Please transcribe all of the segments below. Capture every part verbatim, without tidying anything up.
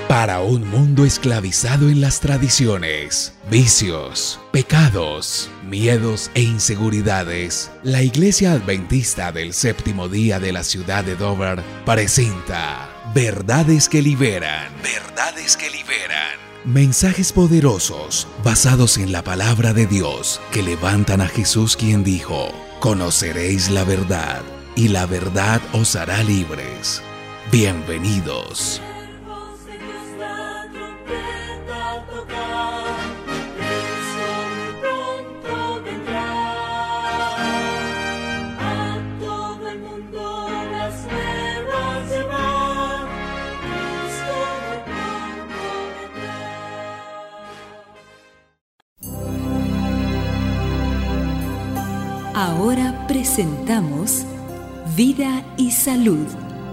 Para un mundo esclavizado en las tradiciones, vicios, pecados, miedos e inseguridades, la Iglesia Adventista del Séptimo Día de la ciudad de Dover presenta Verdades que Liberan. Verdades que Liberan. Mensajes poderosos basados en la palabra de Dios que levantan a Jesús, quien dijo: conoceréis la verdad y la verdad os hará libres. Bienvenidos. Ahora presentamos Vida y Salud.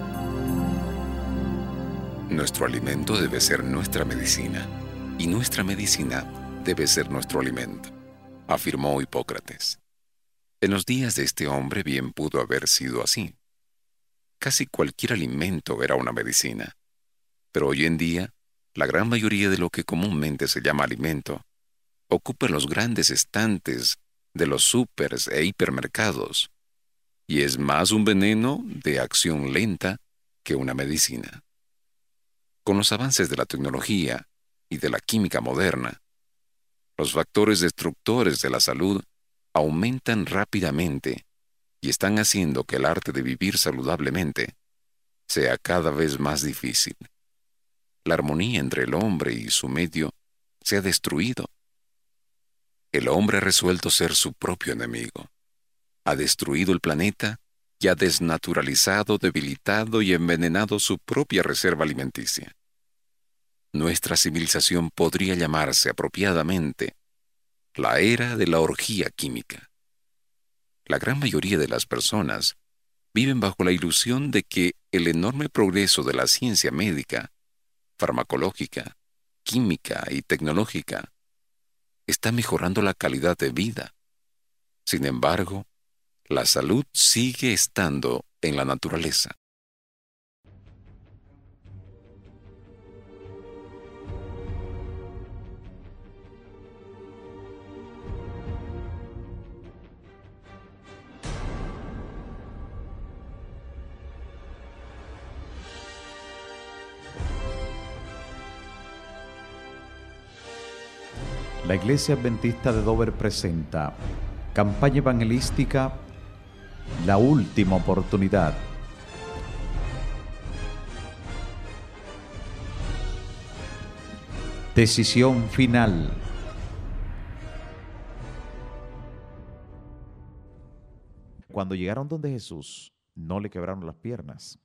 Nuestro alimento debe ser nuestra medicina, y nuestra medicina debe ser nuestro alimento, afirmó Hipócrates. En los días de este hombre bien pudo haber sido así. Casi cualquier alimento era una medicina, pero hoy en día, la gran mayoría de lo que comúnmente se llama alimento ocupa los grandes estantes de los súpers e hipermercados, y es más un veneno de acción lenta que una medicina. Con los avances de la tecnología y de la química moderna, los factores destructores de la salud aumentan rápidamente y están haciendo que el arte de vivir saludablemente sea cada vez más difícil. La armonía entre el hombre y su medio se ha destruido. El hombre ha resuelto ser su propio enemigo. Ha destruido el planeta y ha desnaturalizado, debilitado y envenenado su propia reserva alimenticia. Nuestra civilización podría llamarse apropiadamente la era de la orgía química. La gran mayoría de las personas viven bajo la ilusión de que el enorme progreso de la ciencia médica, farmacológica, química y tecnológica está mejorando la calidad de vida. Sin embargo, la salud sigue estando en la naturaleza. La Iglesia Adventista de Dover presenta campaña evangelística La Última Oportunidad. Decisión final. Cuando llegaron donde Jesús, no le quebraron las piernas,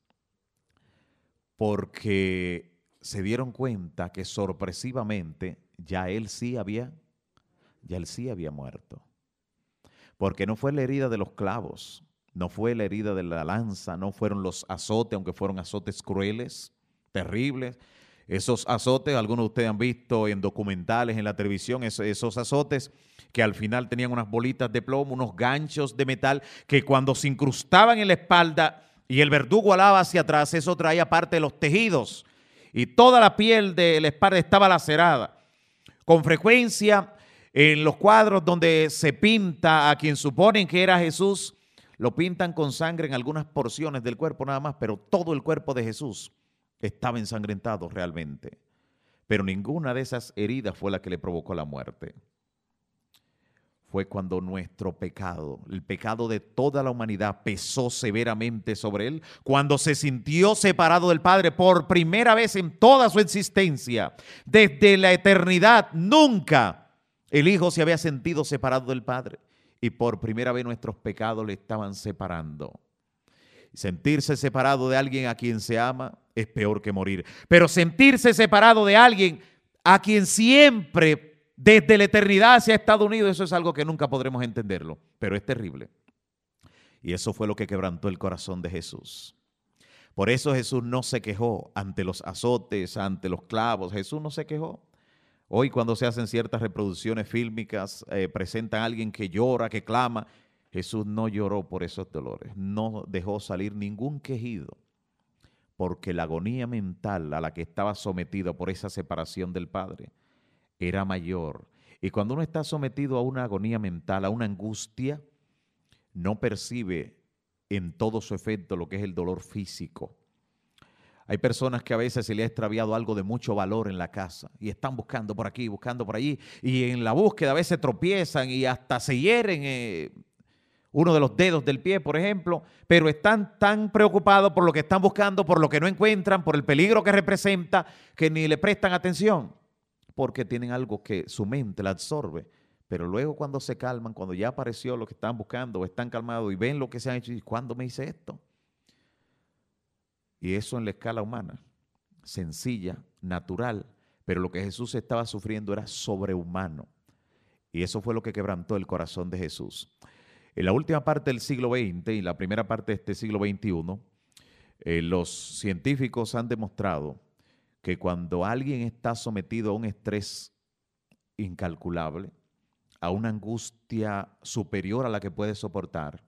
porque se dieron cuenta que sorpresivamente ya él sí había, ya él sí había muerto. Porque no fue la herida de los clavos, no fue la herida de la lanza, no fueron los azotes, aunque fueron azotes crueles, terribles. Esos azotes, algunos de ustedes han visto en documentales, en la televisión, esos, esos azotes que al final tenían unas bolitas de plomo, unos ganchos de metal, que cuando se incrustaban en la espalda y el verdugo alaba hacia atrás, eso traía parte de los tejidos y toda la piel de la espalda estaba lacerada. Con frecuencia, en los cuadros donde se pinta a quien suponen que era Jesús, lo pintan con sangre en algunas porciones del cuerpo nada más, pero todo el cuerpo de Jesús estaba ensangrentado realmente. Pero ninguna de esas heridas fue la que le provocó la muerte. Fue cuando nuestro pecado, el pecado de toda la humanidad, pesó severamente sobre él, cuando se sintió separado del Padre por primera vez en toda su existencia. Desde la eternidad, nunca el Hijo se había sentido separado del Padre, y por primera vez nuestros pecados le estaban separando. Sentirse separado de alguien a quien se ama es peor que morir, pero sentirse separado de alguien a quien siempre desde la eternidad se ha estado unido, eso es algo que nunca podremos entenderlo, pero es terrible. Y eso fue lo que quebrantó el corazón de Jesús. Por eso Jesús no se quejó ante los azotes, ante los clavos. Jesús no se quejó. Hoy cuando se hacen ciertas reproducciones fílmicas, eh, presentan a alguien que llora, que clama. Jesús no lloró por esos dolores, no dejó salir ningún quejido, porque la agonía mental a la que estaba sometido por esa separación del Padre era mayor. Y cuando uno está sometido a una agonía mental, a una angustia, no percibe en todo su efecto lo que es el dolor físico. Hay personas que a veces se les ha extraviado algo de mucho valor en la casa y están buscando por aquí, buscando por allí, y en la búsqueda a veces tropiezan y hasta se hieren eh, uno de los dedos del pie, por ejemplo, pero están tan preocupados por lo que están buscando, por lo que no encuentran, por el peligro que representa, que ni le prestan atención, porque tienen algo que su mente la absorbe. Pero luego cuando se calman, cuando ya apareció lo que están buscando, o están calmados y ven lo que se han hecho, y ¿cuándo me hice esto? Y eso en la escala humana, sencilla, natural, pero lo que Jesús estaba sufriendo era sobrehumano. Y eso fue lo que quebrantó el corazón de Jesús. En la última parte del siglo veinte y la primera parte de este siglo veintiuno, eh, los científicos han demostrado que cuando alguien está sometido a un estrés incalculable, a una angustia superior a la que puede soportar,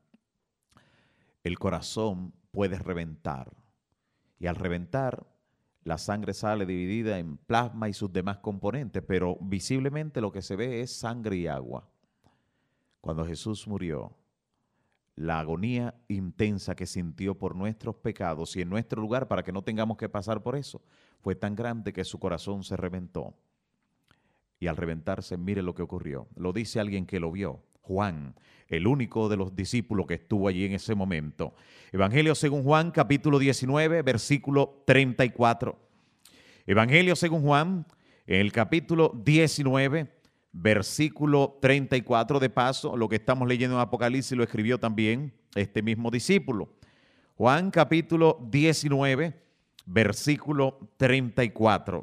el corazón puede reventar. Y al reventar, la sangre sale dividida en plasma y sus demás componentes, pero visiblemente lo que se ve es sangre y agua. Cuando Jesús murió, la agonía intensa que sintió por nuestros pecados y en nuestro lugar para que no tengamos que pasar por eso, fue tan grande que su corazón se reventó. Y al reventarse, mire lo que ocurrió. Lo dice alguien que lo vio, Juan, el único de los discípulos que estuvo allí en ese momento. Evangelio según Juan, capítulo diecinueve, versículo treinta y cuatro. Evangelio según Juan, en el capítulo diecinueve, versículo treinta y cuatro. De paso, lo que estamos leyendo en Apocalipsis lo escribió también este mismo discípulo. Juan, capítulo diecinueve, versículo treinta y cuatro.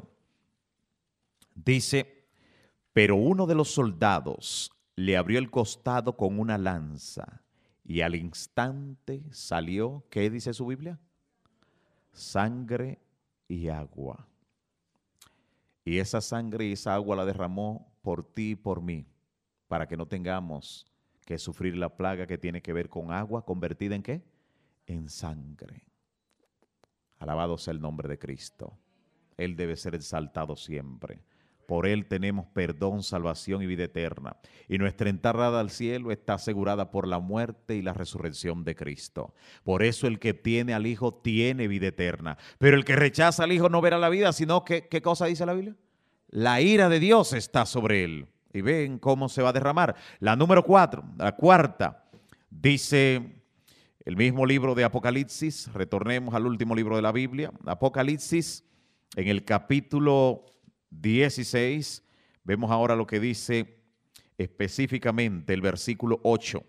Dice: pero uno de los soldados le abrió el costado con una lanza y al instante salió, ¿qué dice su Biblia? Sangre y agua. Y esa sangre y esa agua la derramó por ti y por mí, para que no tengamos que sufrir la plaga que tiene que ver con agua convertida en ¿qué? En sangre. Alabado sea el nombre de Cristo. Él debe ser exaltado siempre. Por Él tenemos perdón, salvación y vida eterna. Y nuestra entrada al cielo está asegurada por la muerte y la resurrección de Cristo. Por eso el que tiene al Hijo tiene vida eterna. Pero el que rechaza al Hijo no verá la vida, sino que, ¿qué cosa dice la Biblia? La ira de Dios está sobre él. Y ven cómo se va a derramar. La número cuatro, la cuarta, dice el mismo libro de Apocalipsis. Retornemos al último libro de la Biblia. Apocalipsis, en el capítulo dieciséis, vemos ahora lo que dice específicamente el versículo ocho.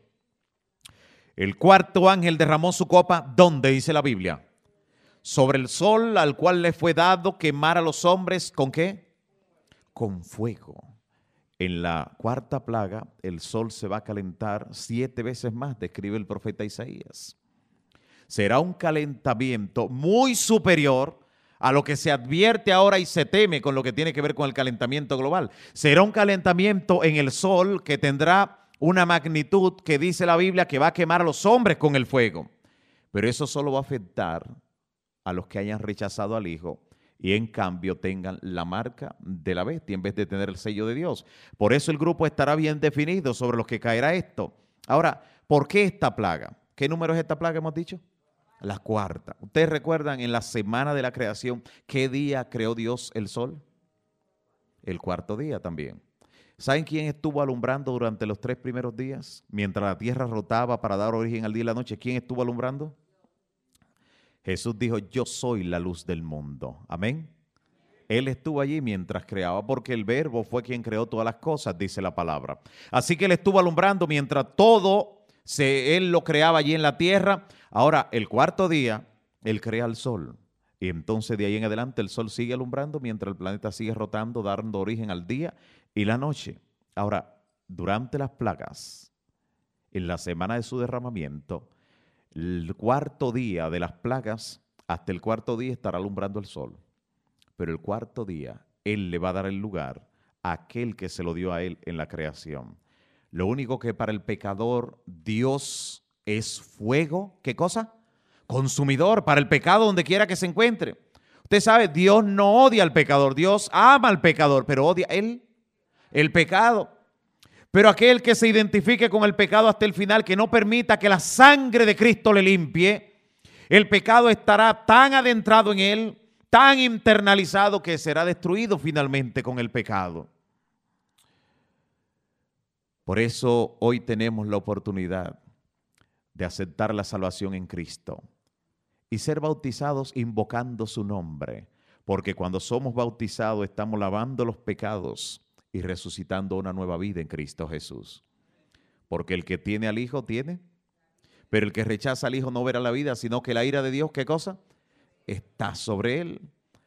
El cuarto ángel derramó su copa, ¿dónde dice la Biblia? Sobre el sol, al cual le fue dado quemar a los hombres, ¿con qué? Con fuego. En la cuarta plaga, el sol se va a calentar siete veces más, describe el profeta Isaías. Será un calentamiento muy superior a lo que se advierte ahora y se teme con lo que tiene que ver con el calentamiento global. Será un calentamiento en el sol que tendrá una magnitud que dice la Biblia que va a quemar a los hombres con el fuego. Pero eso solo va a afectar a los que hayan rechazado al Hijo y en cambio tengan la marca de la bestia en vez de tener el sello de Dios. Por eso el grupo estará bien definido sobre los que caerá esto. Ahora, ¿por qué esta plaga? ¿Qué número es esta plaga, hemos dicho? La cuarta. ¿Ustedes recuerdan en la semana de la creación qué día creó Dios el sol? El cuarto día también. ¿Saben quién estuvo alumbrando durante los tres primeros días? Mientras la tierra rotaba para dar origen al día y la noche, ¿quién estuvo alumbrando? Jesús dijo, yo soy la luz del mundo. Amén. Él estuvo allí mientras creaba, porque el Verbo fue quien creó todas las cosas, dice la palabra. Así que Él estuvo alumbrando mientras todo se, Él lo creaba allí en la tierra. Ahora, el cuarto día, Él crea el sol. Y entonces de ahí en adelante el sol sigue alumbrando mientras el planeta sigue rotando, dando origen al día y la noche. Ahora, durante las plagas, en la semana de su derramamiento, el cuarto día de las plagas, hasta el cuarto día estará alumbrando el sol. Pero el cuarto día, Él le va a dar el lugar a aquel que se lo dio a Él en la creación. Lo único que para el pecador Dios es fuego, ¿qué cosa? consumidor para el pecado donde quiera que se encuentre. Usted sabe, Dios no odia al pecador, Dios ama al pecador, pero odia él, el pecado. Pero aquel que se identifique con el pecado hasta el final, que no permita que la sangre de Cristo le limpie, el pecado estará tan adentrado en él, tan internalizado, que será destruido finalmente con el pecado. Por eso hoy tenemos la oportunidad de aceptar la salvación en Cristo y ser bautizados invocando su nombre, porque cuando somos bautizados estamos lavando los pecados y resucitando una nueva vida en Cristo Jesús. Porque el que tiene al Hijo tiene, pero el que rechaza al Hijo no verá la vida, sino que la ira de Dios, ¿qué cosa? Está sobre él.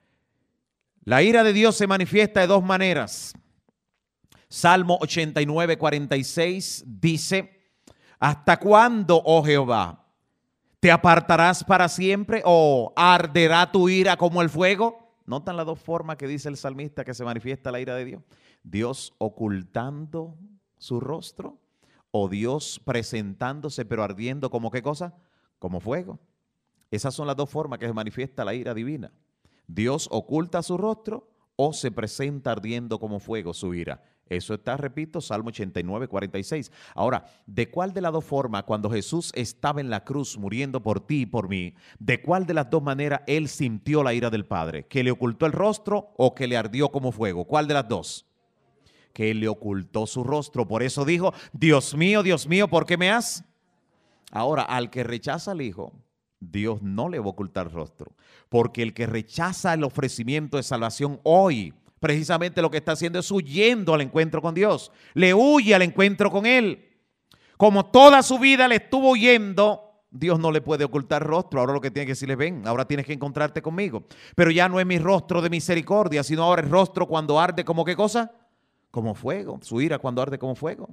La ira de Dios se manifiesta de dos maneras. Salmo ochenta y nueve, cuarenta y seis dice: ¿hasta cuándo, oh Jehová? ¿Te apartarás para siempre o arderá tu ira como el fuego? ¿Notan las dos formas que dice el salmista que se manifiesta la ira de Dios? Dios ocultando su rostro o Dios presentándose pero ardiendo como ¿qué cosa? Como fuego. Esas son las dos formas que se manifiesta la ira divina. Dios oculta su rostro o se presenta ardiendo como fuego su ira. Eso está, repito, Salmo ochenta y nueve, cuarenta y seis. Ahora, ¿de cuál de las dos formas, cuando Jesús estaba en la cruz muriendo por ti y por mí, de cuál de las dos maneras Él sintió la ira del Padre? ¿Que le ocultó el rostro o que le ardió como fuego? ¿Cuál de las dos? Que Él le ocultó su rostro. Por eso dijo: Dios mío, Dios mío, ¿por qué me has? Ahora, al que rechaza al Hijo, Dios no le va a ocultar el rostro, porque el que rechaza el ofrecimiento de salvación hoy, precisamente lo que está haciendo es huyendo al encuentro con Dios. Le huye al encuentro con Él. Como toda su vida le estuvo huyendo, Dios no le puede ocultar rostro. Ahora lo que tiene que decirle: ven, ahora tienes que encontrarte conmigo. Pero ya no es mi rostro de misericordia, sino ahora el rostro cuando arde como ¿qué cosa? Como fuego. Su ira cuando arde como fuego.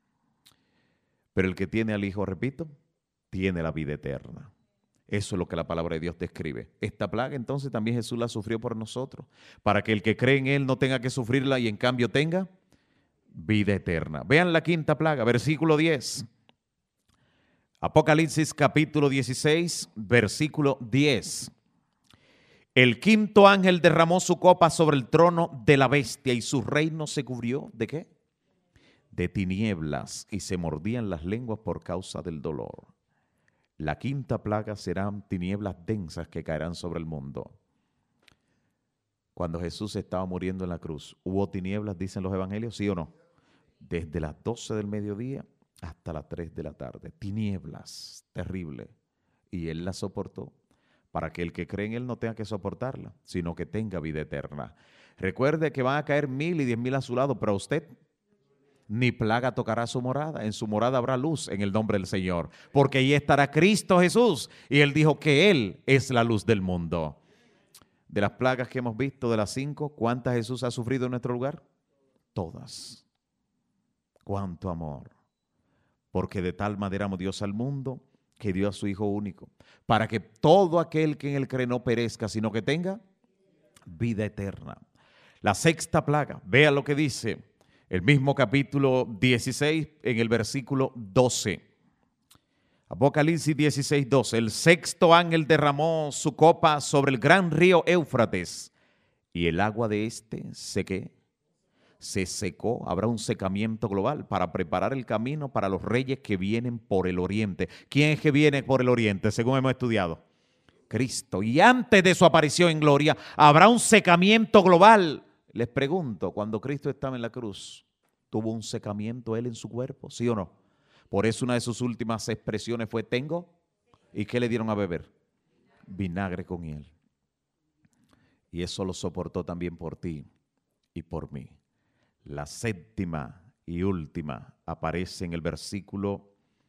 Pero el que tiene al Hijo, repito, tiene la vida eterna. Eso es lo que la palabra de Dios describe. Esta plaga entonces también Jesús la sufrió por nosotros, para que el que cree en Él no tenga que sufrirla y en cambio tenga vida eterna. Vean la quinta plaga, versículo diez. Apocalipsis capítulo dieciséis, versículo diez. El quinto ángel derramó su copa sobre el trono de la bestia y su reino se cubrió, ¿de qué? De tinieblas, y se mordían las lenguas por causa del dolor. La quinta plaga serán tinieblas densas que caerán sobre el mundo. Cuando Jesús estaba muriendo en la cruz, ¿hubo tinieblas, dicen los evangelios, sí o no? Desde las doce del mediodía hasta las tres de la tarde. Tinieblas terribles. Y Él las soportó para que el que cree en Él no tenga que soportarla, sino que tenga vida eterna. Recuerde que van a caer mil y diez mil a su lado, pero a usted ni plaga tocará su morada. En su morada habrá luz en el nombre del Señor, porque ahí estará Cristo Jesús, y Él dijo que Él es la luz del mundo. De las plagas que hemos visto, de las cinco, ¿cuántas Jesús ha sufrido en nuestro lugar? Todas. ¡Cuánto amor! Porque de tal manera amó Dios al mundo, que dio a su Hijo único, para que todo aquel que en Él cree no perezca, sino que tenga vida eterna. La sexta plaga, vea lo que dice el mismo capítulo dieciséis en el versículo doce. Apocalipsis dieciséis, doce. El sexto ángel derramó su copa sobre el gran río Éufrates y el agua de este se, ¿qué? se secó. Habrá un secamiento global para preparar el camino para los reyes que vienen por el oriente. ¿Quién es que viene por el oriente? Según hemos estudiado, Cristo. Y antes de su aparición en gloria habrá un secamiento global. Les pregunto, cuando Cristo estaba en la cruz, ¿tuvo un secamiento Él en su cuerpo? ¿Sí o no? Por eso una de sus últimas expresiones fue: tengo. ¿Y qué le dieron a beber? Vinagre con hiel. Y eso lo soportó también por ti y por mí. La séptima y última aparece en el versículo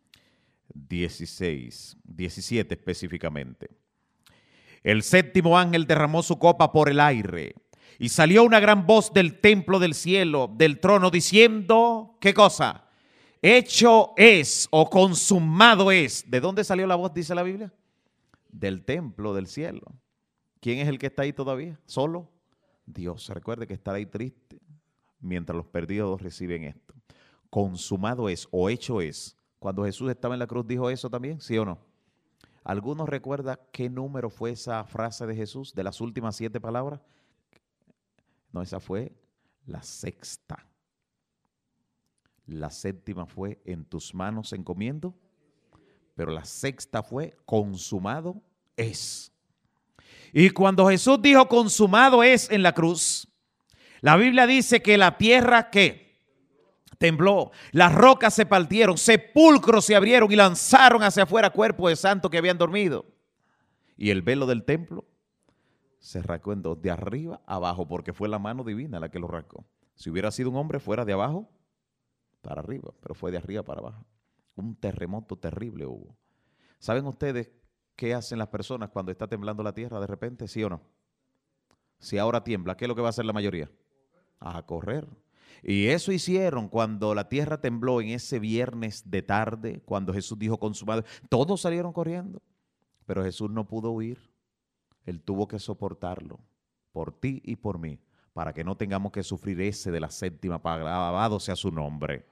dieciséis, diecisiete específicamente. El séptimo ángel derramó su copa por el aire. Y salió una gran voz del templo del cielo, del trono, diciendo, ¿qué cosa? Hecho es o consumado es. ¿De dónde salió la voz, dice la Biblia? Del templo del cielo. ¿Quién es el que está ahí todavía? ¿Solo? Dios. Recuerde que estará ahí triste mientras los perdidos reciben esto. Consumado es o hecho es. Cuando Jesús estaba en la cruz, ¿dijo eso también? ¿Sí o no? ¿Alguno recuerda qué número fue esa frase de Jesús, de las últimas siete palabras? No, esa fue la sexta. La séptima fue en tus manos encomiendo, pero la sexta fue consumado es. Y cuando Jesús dijo consumado es en la cruz, la Biblia dice que la tierra ¿qué? Tembló, las rocas se partieron, sepulcros se abrieron y lanzaron hacia afuera cuerpos de santos que habían dormido. Y el velo del templo se rascó en dos, de arriba a abajo, porque fue la mano divina la que lo rascó. Si hubiera sido un hombre, fuera de abajo para arriba, pero fue de arriba para abajo. Un terremoto terrible hubo. ¿Saben ustedes qué hacen las personas cuando está temblando la tierra de repente? ¿Sí o no? Si ahora tiembla, ¿qué es lo que va a hacer la mayoría? A correr. Y eso hicieron cuando la tierra tembló en ese viernes de tarde, cuando Jesús dijo consumado. Todos salieron corriendo, pero Jesús no pudo huir. Él tuvo que soportarlo por ti y por mí, para que no tengamos que sufrir ese de la séptima plaga. Alabado sea su nombre.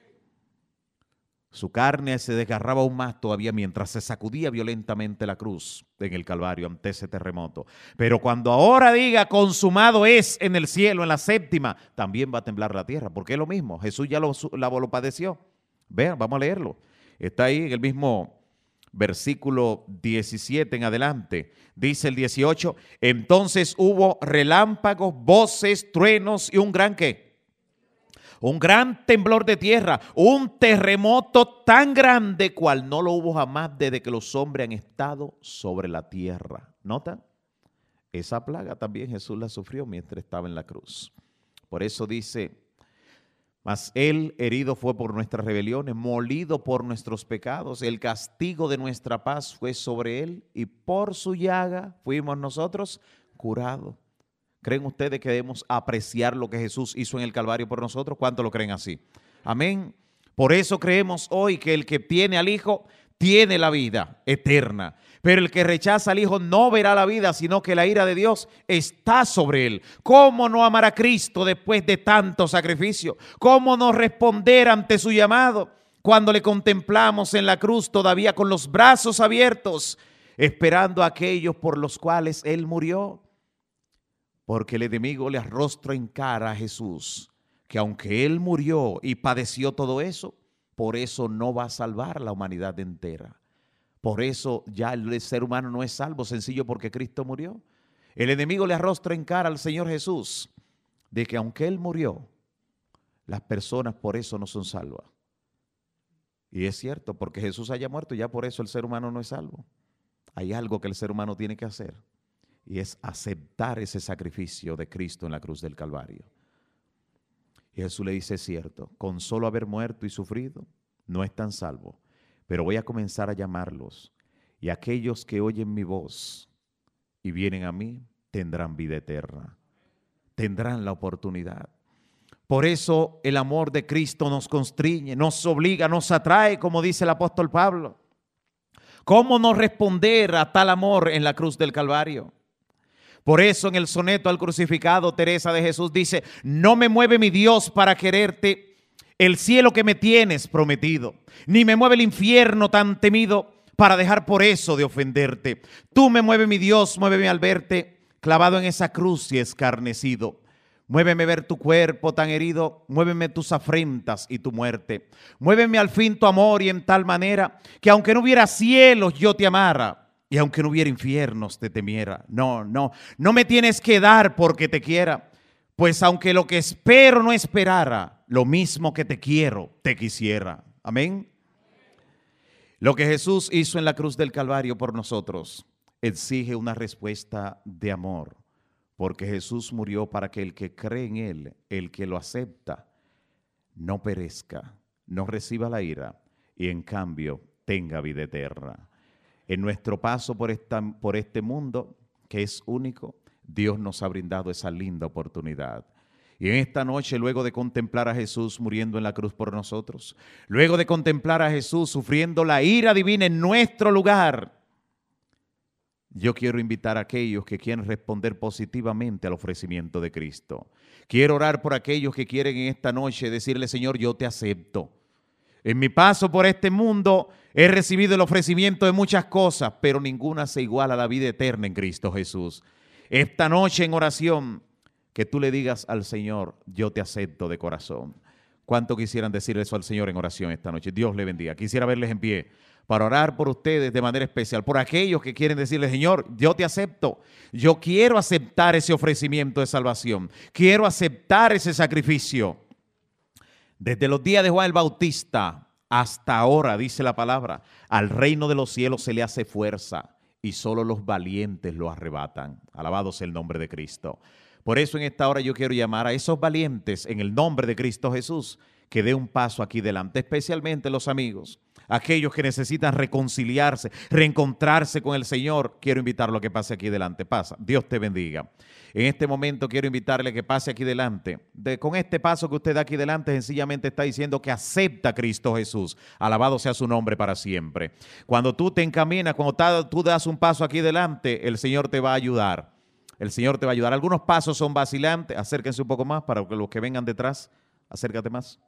Su carne se desgarraba aún más todavía mientras se sacudía violentamente la cruz en el Calvario ante ese terremoto. Pero cuando ahora diga consumado es en el cielo, en la séptima, también va a temblar la tierra, porque es lo mismo. Jesús ya lo, lo padeció. Vean, vamos a leerlo. Está ahí en el mismo versículo diecisiete en adelante. Dice el dieciocho, entonces hubo relámpagos, voces, truenos y un gran ¿qué? Un gran temblor de tierra, un terremoto tan grande cual no lo hubo jamás desde que los hombres han estado sobre la tierra. ¿Notan? Esa plaga también Jesús la sufrió mientras estaba en la cruz. Por eso dice, mas él herido fue por nuestras rebeliones, molido por nuestros pecados, el castigo de nuestra paz fue sobre él y por su llaga fuimos nosotros curados. ¿Creen ustedes que debemos apreciar lo que Jesús hizo en el Calvario por nosotros? ¿Cuántos lo creen así? Amén. Por eso creemos hoy que el que tiene al Hijo tiene la vida eterna. Pero el que rechaza al Hijo no verá la vida, sino que la ira de Dios está sobre él. ¿Cómo no amar a Cristo después de tanto sacrificio? ¿Cómo no responder ante su llamado cuando le contemplamos en la cruz todavía con los brazos abiertos, esperando a aquellos por los cuales él murió? Porque el enemigo le arrostra en cara a Jesús que aunque él murió y padeció todo eso, por eso no va a salvar a la humanidad entera. Por eso ya el ser humano no es salvo, sencillo porque Cristo murió. El enemigo le arrostra en cara al Señor Jesús de que aunque él murió, las personas por eso no son salvas. Y es cierto, porque Jesús haya muerto, ya por eso el ser humano no es salvo. Hay algo que el ser humano tiene que hacer. Y es aceptar ese sacrificio de Cristo en la cruz del Calvario. Y Jesús le dice, es cierto, con solo haber muerto y sufrido, no están salvos. Pero voy a comenzar a llamarlos. Y aquellos que oyen mi voz y vienen a mí, tendrán vida eterna. Tendrán la oportunidad. Por eso el amor de Cristo nos constriñe, nos obliga, nos atrae, como dice el apóstol Pablo. ¿Cómo no responder a tal amor en la cruz del Calvario? Por eso en el soneto al crucificado, Teresa de Jesús dice, no me mueve mi Dios para quererte el cielo que me tienes prometido, ni me mueve el infierno tan temido para dejar por eso de ofenderte. Tú me mueves mi Dios, muéveme al verte clavado en esa cruz y escarnecido. Muéveme ver tu cuerpo tan herido, muéveme tus afrentas y tu muerte. Muéveme al fin tu amor y en tal manera que aunque no hubiera cielos yo te amara. Y aunque no hubiera infiernos te temiera. No, no, no me tienes que dar porque te quiera. Pues aunque lo que espero no esperara, lo mismo que te quiero, te quisiera. Amén. Lo que Jesús hizo en la cruz del Calvario por nosotros exige una respuesta de amor. Porque Jesús murió para que el que cree en Él, el que lo acepta, no perezca, no reciba la ira y en cambio tenga vida eterna. En nuestro paso por, esta, por este mundo, que es único, Dios nos ha brindado esa linda oportunidad. Y en esta noche, luego de contemplar a Jesús muriendo en la cruz por nosotros, luego de contemplar a Jesús sufriendo la ira divina en nuestro lugar, yo quiero invitar a aquellos que quieren responder positivamente al ofrecimiento de Cristo. Quiero orar por aquellos que quieren en esta noche decirle, Señor, yo te acepto. En mi paso por este mundo he recibido el ofrecimiento de muchas cosas, pero ninguna se iguala a la vida eterna en Cristo Jesús. Esta noche en oración, que tú le digas al Señor, yo te acepto de corazón. ¿Cuánto quisieran decir eso al Señor en oración esta noche? Dios le bendiga. Quisiera verles en pie para orar por ustedes de manera especial, por aquellos que quieren decirle, Señor, yo te acepto. Yo quiero aceptar ese ofrecimiento de salvación. Quiero aceptar ese sacrificio. Desde los días de Juan el Bautista hasta ahora, dice la palabra, al reino de los cielos se le hace fuerza y solo los valientes lo arrebatan. Alabado sea el nombre de Cristo. Por eso en esta hora yo quiero llamar a esos valientes en el nombre de Cristo Jesús que dé un paso aquí delante, especialmente los amigos, aquellos que necesitan reconciliarse, reencontrarse con el Señor. Quiero invitarlo a que pase aquí delante. Pasa, Dios te bendiga. En este momento quiero invitarle a que pase aquí delante. De, con este paso que usted da aquí delante, sencillamente está diciendo que acepta a Cristo Jesús. Alabado sea su nombre para siempre. Cuando tú te encaminas, cuando tú das un paso aquí delante, el Señor te va a ayudar. El Señor te va a ayudar. Algunos pasos son vacilantes. Acérquense un poco más para que los que vengan detrás. Acércate más.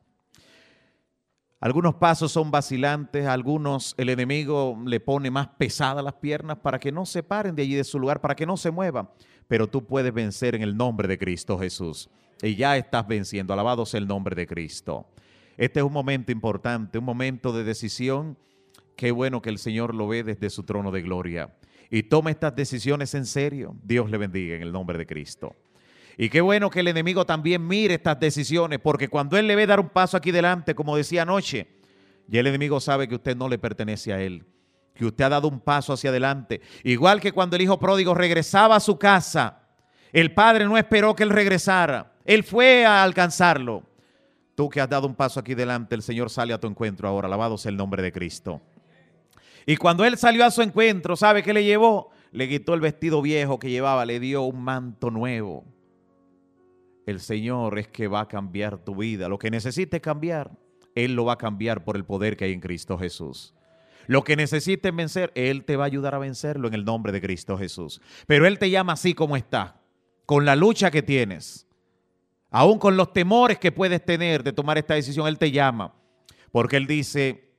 Algunos pasos son vacilantes, algunos el enemigo le pone más pesadas las piernas para que no se paren de allí de su lugar, para que no se muevan. Pero tú puedes vencer en el nombre de Cristo Jesús. Y ya estás venciendo. Alabado sea el nombre de Cristo. Este es un momento importante, un momento de decisión. Qué bueno que el Señor lo ve desde su trono de gloria. Y toma estas decisiones en serio. Dios le bendiga en el nombre de Cristo. Y qué bueno que el enemigo también mire estas decisiones, porque cuando él le ve dar un paso aquí delante, como decía anoche, ya el enemigo sabe que usted no le pertenece a él, que usted ha dado un paso hacia adelante. Igual que cuando el hijo pródigo regresaba a su casa, el padre no esperó que él regresara, él fue a alcanzarlo. Tú que has dado un paso aquí delante, el Señor sale a tu encuentro ahora, alabado sea el nombre de Cristo. Y cuando él salió a su encuentro, ¿sabe qué le llevó? Le quitó el vestido viejo que llevaba, le dio un manto nuevo. El Señor es que va a cambiar tu vida. Lo que necesites cambiar, Él lo va a cambiar por el poder que hay en Cristo Jesús. Lo que necesites vencer, Él te va a ayudar a vencerlo en el nombre de Cristo Jesús. Pero Él te llama así como está, con la lucha que tienes, aún con los temores que puedes tener de tomar esta decisión. Él te llama, porque Él dice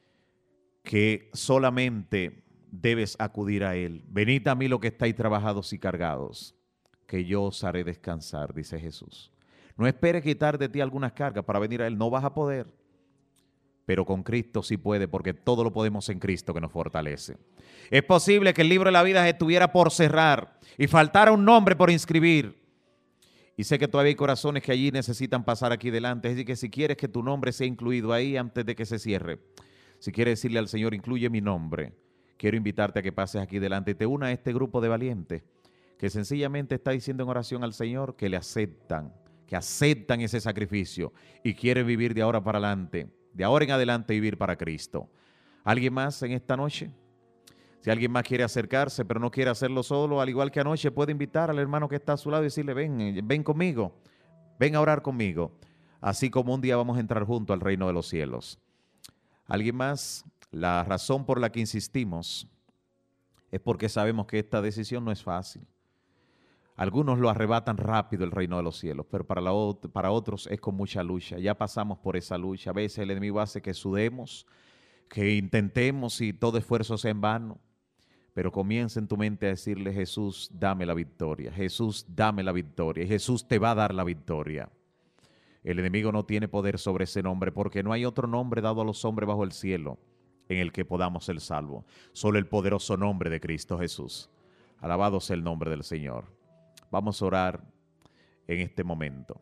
que solamente debes acudir a Él. Venid a mí los que estáis trabajados y cargados, que yo os haré descansar, dice Jesús. No esperes quitar de ti algunas cargas para venir a Él. No vas a poder, pero con Cristo sí puede, porque todo lo podemos en Cristo que nos fortalece. Es posible que el libro de la vida estuviera por cerrar y faltara un nombre por inscribir. Y sé que todavía hay corazones que allí necesitan pasar aquí delante. Es decir, que si quieres que tu nombre sea incluido ahí antes de que se cierre, si quieres decirle al Señor, incluye mi nombre, quiero invitarte a que pases aquí delante y te una a este grupo de valientes que sencillamente está diciendo en oración al Señor que le aceptan, que aceptan ese sacrificio y quiere vivir de ahora para adelante, de ahora en adelante vivir para Cristo. ¿Alguien más en esta noche? Si alguien más quiere acercarse pero no quiere hacerlo solo, al igual que anoche, puede invitar al hermano que está a su lado y decirle, ven, ven conmigo, ven a orar conmigo, así como un día vamos a entrar juntos al reino de los cielos. ¿Alguien más? La razón por la que insistimos es porque sabemos que esta decisión no es fácil. Algunos lo arrebatan rápido el reino de los cielos, pero para, la, para otros es con mucha lucha. Ya pasamos por esa lucha. A veces el enemigo hace que sudemos, que intentemos y todo esfuerzo sea en vano. Pero comienza en tu mente a decirle, Jesús, dame la victoria. Jesús, dame la victoria. Y Jesús te va a dar la victoria. El enemigo no tiene poder sobre ese nombre, porque no hay otro nombre dado a los hombres bajo el cielo en el que podamos ser salvos. Solo el poderoso nombre de Cristo Jesús. Alabado sea el nombre del Señor. Vamos a orar en este momento.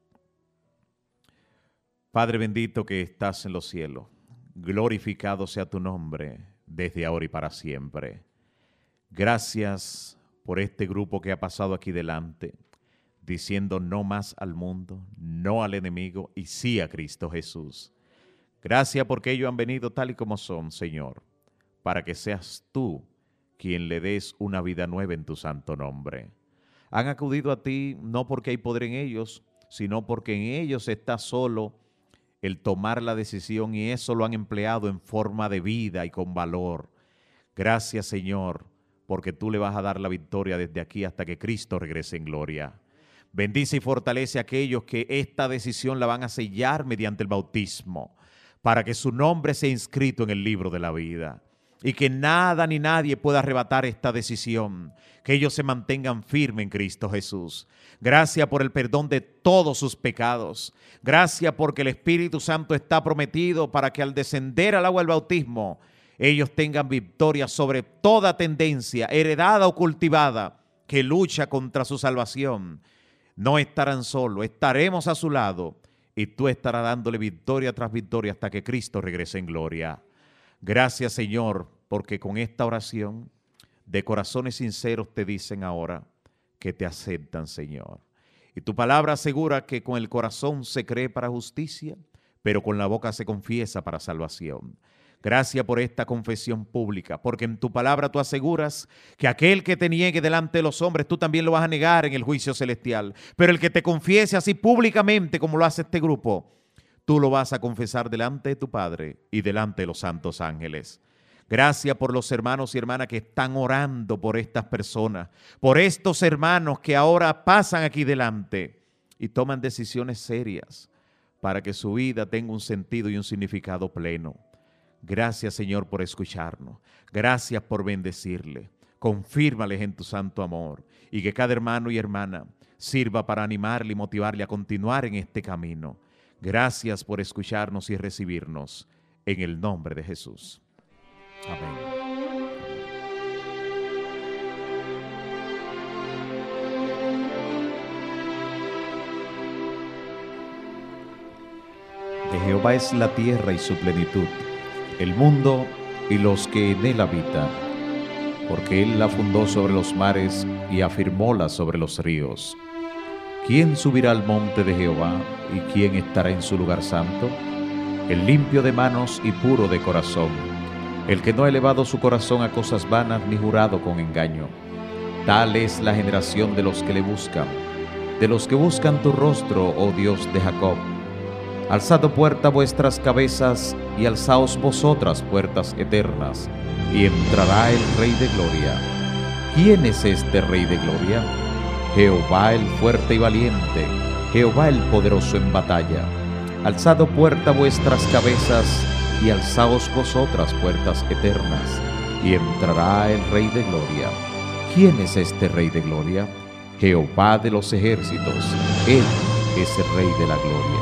Padre bendito que estás en los cielos, glorificado sea tu nombre desde ahora y para siempre. Gracias por este grupo que ha pasado aquí delante, diciendo no más al mundo, no al enemigo y sí a Cristo Jesús. Gracias porque ellos han venido tal y como son, Señor, para que seas tú quien le des una vida nueva en tu santo nombre. Han acudido a ti no porque hay poder en ellos, sino porque en ellos está solo el tomar la decisión y eso lo han empleado en forma de vida y con valor. Gracias, Señor, porque tú le vas a dar la victoria desde aquí hasta que Cristo regrese en gloria. Bendice y fortalece a aquellos que esta decisión la van a sellar mediante el bautismo, para que su nombre sea inscrito en el libro de la vida. Y que nada ni nadie pueda arrebatar esta decisión, que ellos se mantengan firmes en Cristo Jesús. Gracias por el perdón de todos sus pecados. Gracias porque el Espíritu Santo está prometido para que al descender al agua del bautismo, ellos tengan victoria sobre toda tendencia, heredada o cultivada, que lucha contra su salvación. No estarán solos, estaremos a su lado y tú estarás dándole victoria tras victoria hasta que Cristo regrese en gloria. Gracias, Señor, porque con esta oración de corazones sinceros te dicen ahora que te aceptan, Señor. Y tu palabra asegura que con el corazón se cree para justicia, pero con la boca se confiesa para salvación. Gracias por esta confesión pública, porque en tu palabra tú aseguras que aquel que te niegue delante de los hombres, tú también lo vas a negar en el juicio celestial. Pero el que te confiese así públicamente como lo hace este grupo, tú lo vas a confesar delante de tu Padre y delante de los santos ángeles. Gracias por los hermanos y hermanas que están orando por estas personas, por estos hermanos que ahora pasan aquí delante y toman decisiones serias para que su vida tenga un sentido y un significado pleno. Gracias, Señor, por escucharnos. Gracias por bendecirle. Confírmales en tu santo amor y que cada hermano y hermana sirva para animarle y motivarle a continuar en este camino. Gracias por escucharnos y recibirnos en el nombre de Jesús. Amén. De Jehová es la tierra y su plenitud, el mundo y los que en él habitan, porque él la fundó sobre los mares y afirmóla sobre los ríos. ¿Quién subirá al monte de Jehová y quién estará en su lugar santo? El limpio de manos y puro de corazón, el que no ha elevado su corazón a cosas vanas ni jurado con engaño. Tal es la generación de los que le buscan, de los que buscan tu rostro, oh Dios de Jacob. Alzad puerta vuestras cabezas y alzaos vosotras puertas eternas, y entrará el Rey de Gloria. ¿Quién es este Rey de Gloria? Jehová el fuerte y valiente, Jehová el poderoso en batalla. Alzad puerta vuestras cabezas y alzaos vosotras puertas eternas, y entrará el Rey de Gloria. ¿Quién es este Rey de Gloria? Jehová de los ejércitos, Él es el Rey de la Gloria.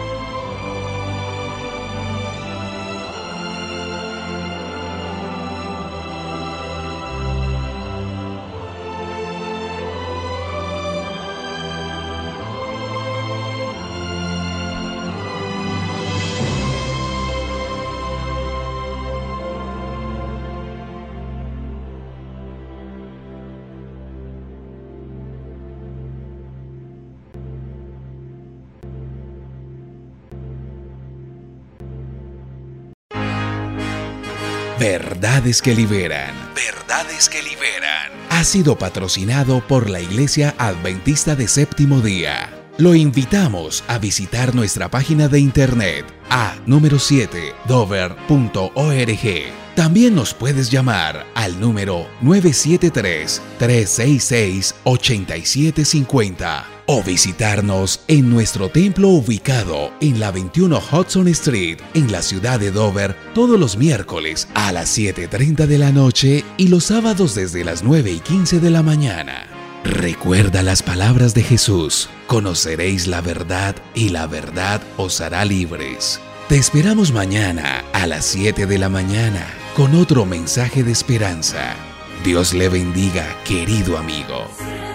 Verdades que liberan. Verdades que liberan. Ha sido patrocinado por la Iglesia Adventista de Séptimo Día. Lo invitamos a visitar nuestra página de internet a número siete dover punto org. También nos puedes llamar al número nueve siete tres, tres seis seis, ocho siete cinco cero o visitarnos en nuestro templo ubicado en la veintiuno Hudson Street en la ciudad de Dover todos los miércoles a las siete y treinta de la noche y los sábados desde las nueve y quince de la mañana. Recuerda las palabras de Jesús: conoceréis la verdad y la verdad os hará libres. Te esperamos mañana a las siete de la mañana con otro mensaje de esperanza. Dios le bendiga, querido amigo.